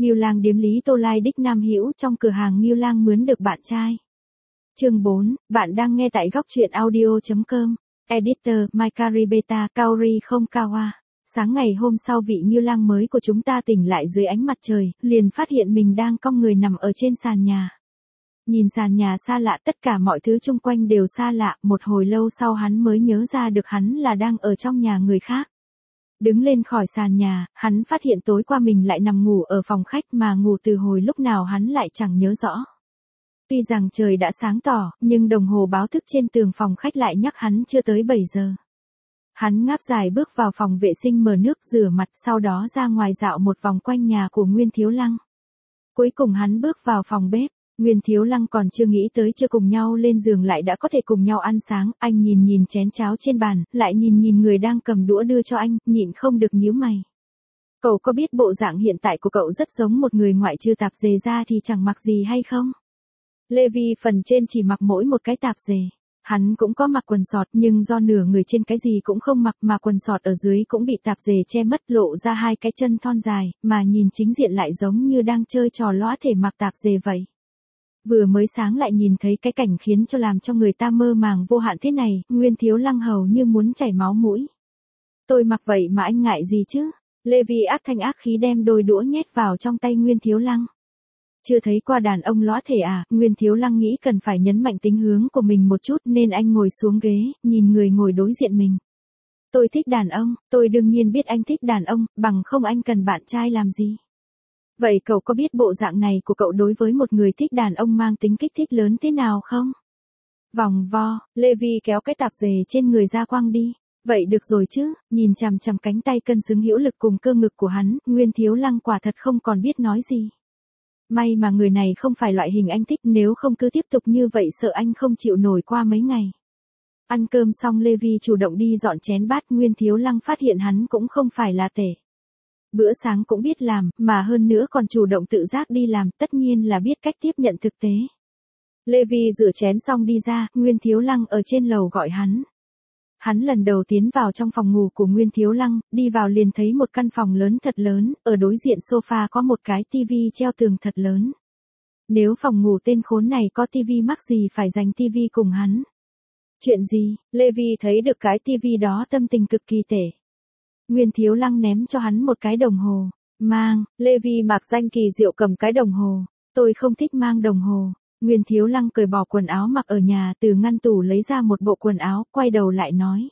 Ngưu Lang điếm Lý Tô Lai đích Nam Hữu trong cửa hàng Ngưu Lang mướn được bạn trai. Chương 4, bạn đang nghe tại góc truyện audio.com. Editor, Maikari Beta, Kaori không Kawa. Sáng ngày hôm sau vị Ngưu Lang mới của chúng ta tỉnh lại dưới ánh mặt trời, liền phát hiện mình đang cong người nằm ở trên sàn nhà. Nhìn sàn nhà xa lạ, tất cả mọi thứ xung quanh đều xa lạ, một hồi lâu sau hắn mới nhớ ra được hắn là đang ở trong nhà người khác. Đứng lên khỏi sàn nhà, hắn phát hiện tối qua mình lại nằm ngủ ở phòng khách mà ngủ từ hồi lúc nào hắn lại chẳng nhớ rõ. Tuy rằng trời đã sáng tỏ, nhưng đồng hồ báo thức trên tường phòng khách lại nhắc hắn chưa tới 7 giờ. Hắn ngáp dài bước vào phòng vệ sinh mở nước rửa mặt, sau đó ra ngoài dạo một vòng quanh nhà của Nguyên Thiếu Lăng. Cuối cùng hắn bước vào phòng bếp. Nguyên Thiếu Lăng còn chưa nghĩ tới chưa cùng nhau lên giường lại đã có thể cùng nhau ăn sáng, anh nhìn chén cháo trên bàn, lại nhìn người đang cầm đũa đưa cho anh, nhịn không được nhíu mày. Cậu có biết bộ dạng hiện tại của cậu rất giống một người ngoại trừ tạp dề ra thì chẳng mặc gì hay không? Levi phần trên chỉ mặc mỗi một cái tạp dề. Hắn cũng có mặc quần sọt nhưng do nửa người trên cái gì cũng không mặc mà quần sọt ở dưới cũng bị tạp dề che mất lộ ra hai cái chân thon dài, mà nhìn chính diện lại giống như đang chơi trò lõa thể mặc tạp dề vậy. Vừa mới sáng lại nhìn thấy cái cảnh khiến cho làm cho người ta mơ màng vô hạn thế này, Nguyên Thiếu Lăng hầu như muốn chảy máu mũi. Tôi mặc vậy mà anh ngại gì chứ? Levi ác thanh ác khí đem đôi đũa nhét vào trong tay Nguyên Thiếu Lăng. Chưa thấy qua đàn ông lõa thể à? Nguyên Thiếu Lăng nghĩ cần phải nhấn mạnh tính hướng của mình một chút nên anh ngồi xuống ghế, nhìn người ngồi đối diện mình. Tôi thích đàn ông, tôi đương nhiên biết anh thích đàn ông, bằng không anh cần bạn trai làm gì? Vậy cậu có biết bộ dạng này của cậu đối với một người thích đàn ông mang tính kích thích lớn thế nào không? Vòng vo, Levi kéo cái tạp dề trên người ra quăng đi. Vậy được rồi chứ, nhìn chằm chằm cánh tay cân xứng hữu lực cùng cơ ngực của hắn, Nguyên Thiếu Lăng quả thật không còn biết nói gì. May mà người này không phải loại hình anh thích, nếu không cứ tiếp tục như vậy sợ anh không chịu nổi qua mấy ngày. Ăn cơm xong Levi chủ động đi dọn chén bát, Nguyên Thiếu Lăng phát hiện hắn cũng không phải là tể. Bữa sáng cũng biết làm, mà hơn nữa còn chủ động tự giác đi làm, tất nhiên là biết cách tiếp nhận thực tế. Levi rửa chén xong đi ra, Nguyên Thiếu Lăng ở trên lầu gọi hắn. Hắn lần đầu tiến vào trong phòng ngủ của Nguyên Thiếu Lăng, đi vào liền thấy một căn phòng lớn thật lớn, ở đối diện sofa có một cái tivi treo tường thật lớn. Nếu phòng ngủ tên khốn này có tivi mắc gì phải dành tivi cùng hắn. Chuyện gì? Levi thấy được cái tivi đó tâm tình cực kỳ tệ. Nguyên Thiếu Lăng ném cho hắn một cái đồng hồ. Mang, Levi mặc danh kỳ diệu cầm cái đồng hồ. Tôi không thích mang đồng hồ. Nguyên Thiếu Lăng cởi bỏ quần áo mặc ở nhà, từ ngăn tủ lấy ra một bộ quần áo, quay đầu lại nói.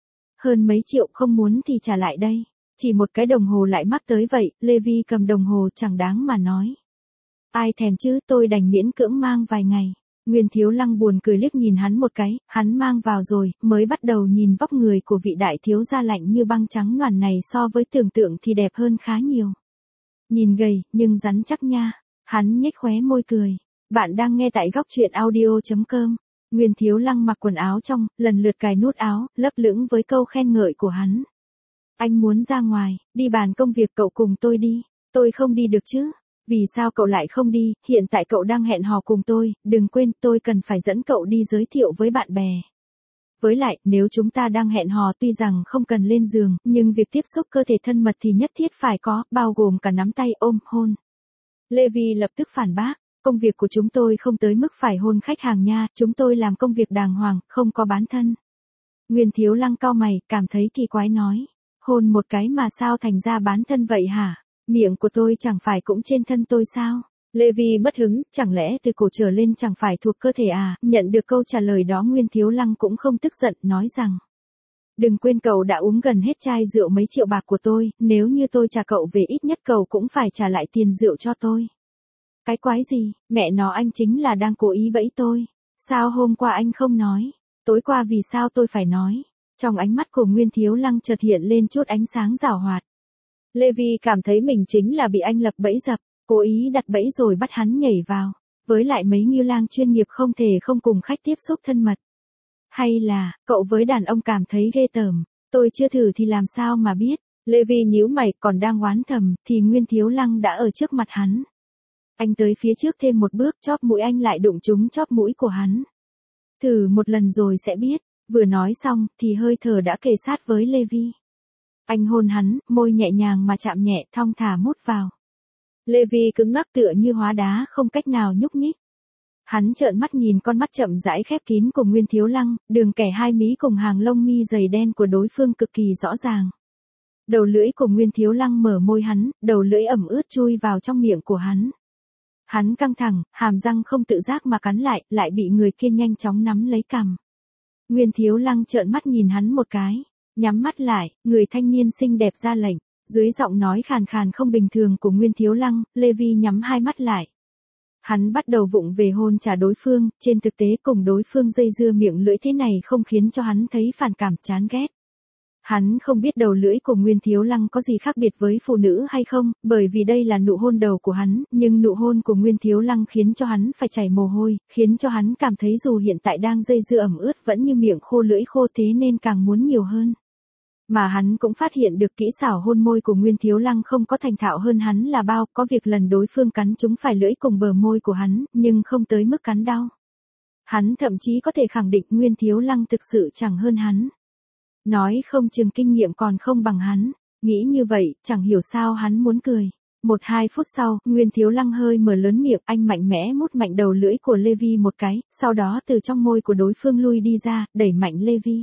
Hơn mấy triệu, không muốn thì trả lại đây. Chỉ một cái đồng hồ lại mắc tới vậy, Levi cầm đồng hồ chẳng đáng mà nói. Ai thèm chứ, tôi đành miễn cưỡng mang vài ngày. Nguyên Thiếu Lăng buồn cười liếc nhìn hắn một cái, hắn mang vào rồi, mới bắt đầu nhìn vóc người của vị đại thiếu gia lạnh như băng trắng nõn này so với tưởng tượng thì đẹp hơn khá nhiều. Nhìn gầy, nhưng rắn chắc nha. Hắn nhếch khóe môi cười. Bạn đang nghe tại góc truyện audio.com. Nguyên Thiếu Lăng mặc quần áo trong, lần lượt cài nút áo, lấp lửng với câu khen ngợi của hắn. Anh muốn ra ngoài, đi bàn công việc, cậu cùng tôi đi. Tôi không đi được chứ. Vì sao cậu lại không đi, hiện tại cậu đang hẹn hò cùng tôi, đừng quên tôi cần phải dẫn cậu đi giới thiệu với bạn bè. Với lại, nếu chúng ta đang hẹn hò tuy rằng không cần lên giường, nhưng việc tiếp xúc cơ thể thân mật thì nhất thiết phải có, bao gồm cả nắm tay, ôm, hôn. Levi lập tức phản bác, công việc của chúng tôi không tới mức phải hôn khách hàng nha, chúng tôi làm công việc đàng hoàng, không có bán thân. Nguyên Thiếu Lăng cau mày, cảm thấy kỳ quái nói, hôn một cái mà sao thành ra bán thân vậy hả? Miệng của tôi chẳng phải cũng trên thân tôi sao? Levi mất hứng, chẳng lẽ từ cổ trở lên chẳng phải thuộc cơ thể à? Nhận được câu trả lời đó Nguyên Thiếu Lăng cũng không tức giận, nói rằng. Đừng quên cậu đã uống gần hết chai rượu mấy triệu bạc của tôi, nếu như tôi trả cậu về ít nhất cậu cũng phải trả lại tiền rượu cho tôi. Cái quái gì, mẹ nó anh chính là đang cố ý bẫy tôi. Sao hôm qua anh không nói? Tối qua vì sao tôi phải nói? Trong ánh mắt của Nguyên Thiếu Lăng chợt hiện lên chút ánh sáng giảo hoạt. Levi cảm thấy mình chính là bị anh lập bẫy dập, cố ý đặt bẫy rồi bắt hắn nhảy vào. Với lại mấy Ngưu Lang chuyên nghiệp không thể không cùng khách tiếp xúc thân mật. Hay là, cậu với đàn ông cảm thấy ghê tởm, tôi chưa thử thì làm sao mà biết. Levi nhíu mày, còn đang oán thầm, thì Nguyên Thiếu Lăng đã ở trước mặt hắn. Anh tới phía trước thêm một bước, chóp mũi anh lại đụng trúng chóp mũi của hắn. Thử một lần rồi sẽ biết. Vừa nói xong, thì hơi thở đã kề sát với Levi. Anh hôn hắn, môi nhẹ nhàng mà chạm nhẹ, thong thả mút vào. Levi cứng ngắc tựa như hóa đá không cách nào nhúc nhích. Hắn trợn mắt nhìn con mắt chậm rãi khép kín của Nguyên Thiếu Lăng, đường kẻ hai mí cùng hàng lông mi dày đen của đối phương cực kỳ rõ ràng. Đầu lưỡi của Nguyên Thiếu Lăng mở môi hắn, đầu lưỡi ẩm ướt chui vào trong miệng của hắn. Hắn căng thẳng, hàm răng không tự giác mà cắn lại bị người kia nhanh chóng nắm lấy cằm. Nguyên Thiếu Lăng trợn mắt nhìn hắn một cái, nhắm mắt lại, người thanh niên xinh đẹp ra lệnh. Dưới giọng nói khàn khàn không bình thường của Nguyên Thiếu Lăng, Levi nhắm hai mắt lại. Hắn bắt đầu vụng về hôn trả đối phương, trên thực tế cùng đối phương dây dưa miệng lưỡi thế này không khiến cho hắn thấy phản cảm chán ghét. Hắn không biết đầu lưỡi của Nguyên Thiếu Lăng có gì khác biệt với phụ nữ hay không, bởi vì đây là nụ hôn đầu của hắn, nhưng nụ hôn của Nguyên Thiếu Lăng khiến cho hắn phải chảy mồ hôi, khiến cho hắn cảm thấy dù hiện tại đang dây dưa ẩm ướt vẫn như miệng khô lưỡi khô thế nên càng muốn nhiều hơn. Mà hắn cũng phát hiện được kỹ xảo hôn môi của Nguyên Thiếu Lăng không có thành thạo hơn hắn là bao, có việc lần đối phương cắn trúng phải lưỡi cùng bờ môi của hắn, nhưng không tới mức cắn đau. Hắn thậm chí có thể khẳng định Nguyên Thiếu Lăng thực sự chẳng hơn hắn. Nói không chừng kinh nghiệm còn không bằng hắn, nghĩ như vậy, chẳng hiểu sao hắn muốn cười. 1-2 phút sau, Nguyên Thiếu Lăng hơi mở lớn miệng, anh mạnh mẽ mút mạnh đầu lưỡi của Levi một cái, sau đó từ trong môi của đối phương lui đi ra, đẩy mạnh Levi.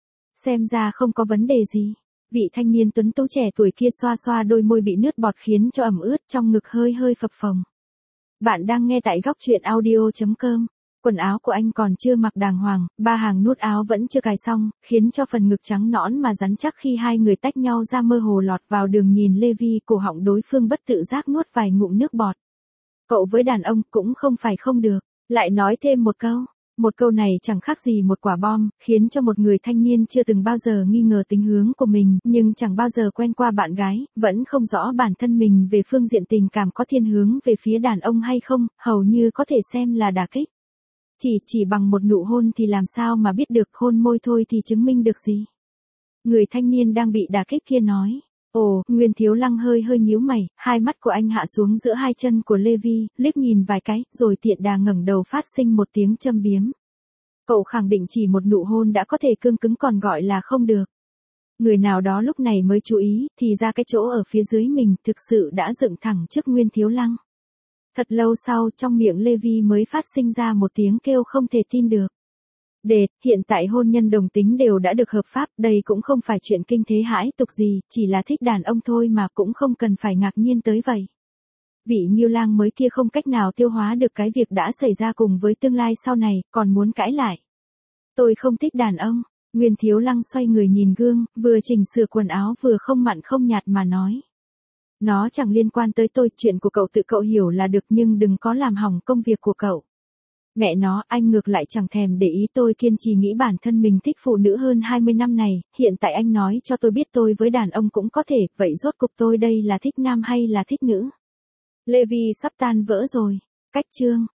Xem ra không có vấn đề gì. Vị thanh niên tuấn tú trẻ tuổi kia xoa xoa đôi môi bị nước bọt khiến cho ẩm ướt trong ngực hơi hơi phập phồng. Bạn đang nghe tại góc truyện audio.com. Quần áo của anh còn chưa mặc đàng hoàng, 3 hàng nút áo vẫn chưa cài xong, khiến cho phần ngực trắng nõn mà rắn chắc khi hai người tách nhau ra mơ hồ lọt vào đường nhìn Levi, cổ họng đối phương bất tự giác nuốt vài ngụm nước bọt. Cậu với đàn ông cũng không phải không được, lại nói thêm một câu. Một câu này chẳng khác gì một quả bom, khiến cho một người thanh niên chưa từng bao giờ nghi ngờ tính hướng của mình, nhưng chẳng bao giờ quen qua bạn gái, vẫn không rõ bản thân mình về phương diện tình cảm có thiên hướng về phía đàn ông hay không, hầu như có thể xem là đả kích. Chỉ bằng một nụ hôn thì làm sao mà biết được, hôn môi thôi thì chứng minh được gì. Người thanh niên đang bị đả kích kia nói. Ồ, Nguyên Thiếu Lăng hơi nhíu mày, hai mắt của anh hạ xuống giữa hai chân của Levi, liếc nhìn vài cái, rồi tiện đà ngẩng đầu phát sinh một tiếng châm biếm. Cậu khẳng định chỉ một nụ hôn đã có thể cương cứng còn gọi là không được. Người nào đó lúc này mới chú ý, thì ra cái chỗ ở phía dưới mình thực sự đã dựng thẳng trước Nguyên Thiếu Lăng. Thật lâu sau, trong miệng Levi mới phát sinh ra một tiếng kêu không thể tin được. Hiện tại hôn nhân đồng tính đều đã được hợp pháp, đây cũng không phải chuyện kinh thế hãi tục gì, chỉ là thích đàn ông thôi mà cũng không cần phải ngạc nhiên tới vậy. Vị Nghiêu Lang mới kia không cách nào tiêu hóa được cái việc đã xảy ra cùng với tương lai sau này, còn muốn cãi lại. Tôi không thích đàn ông. Nguyên Thiếu Lăng xoay người nhìn gương, vừa chỉnh sửa quần áo vừa không mặn không nhạt mà nói. Nó chẳng liên quan tới tôi, chuyện của cậu tự cậu hiểu là được, nhưng đừng có làm hỏng công việc của cậu. Mẹ nó, anh ngược lại chẳng thèm để ý, tôi kiên trì nghĩ bản thân mình thích phụ nữ hơn 20 năm này, hiện tại anh nói cho tôi biết tôi với đàn ông cũng có thể, vậy rốt cục tôi đây là thích nam hay là thích nữ? Levi sắp tan vỡ rồi. Cách chương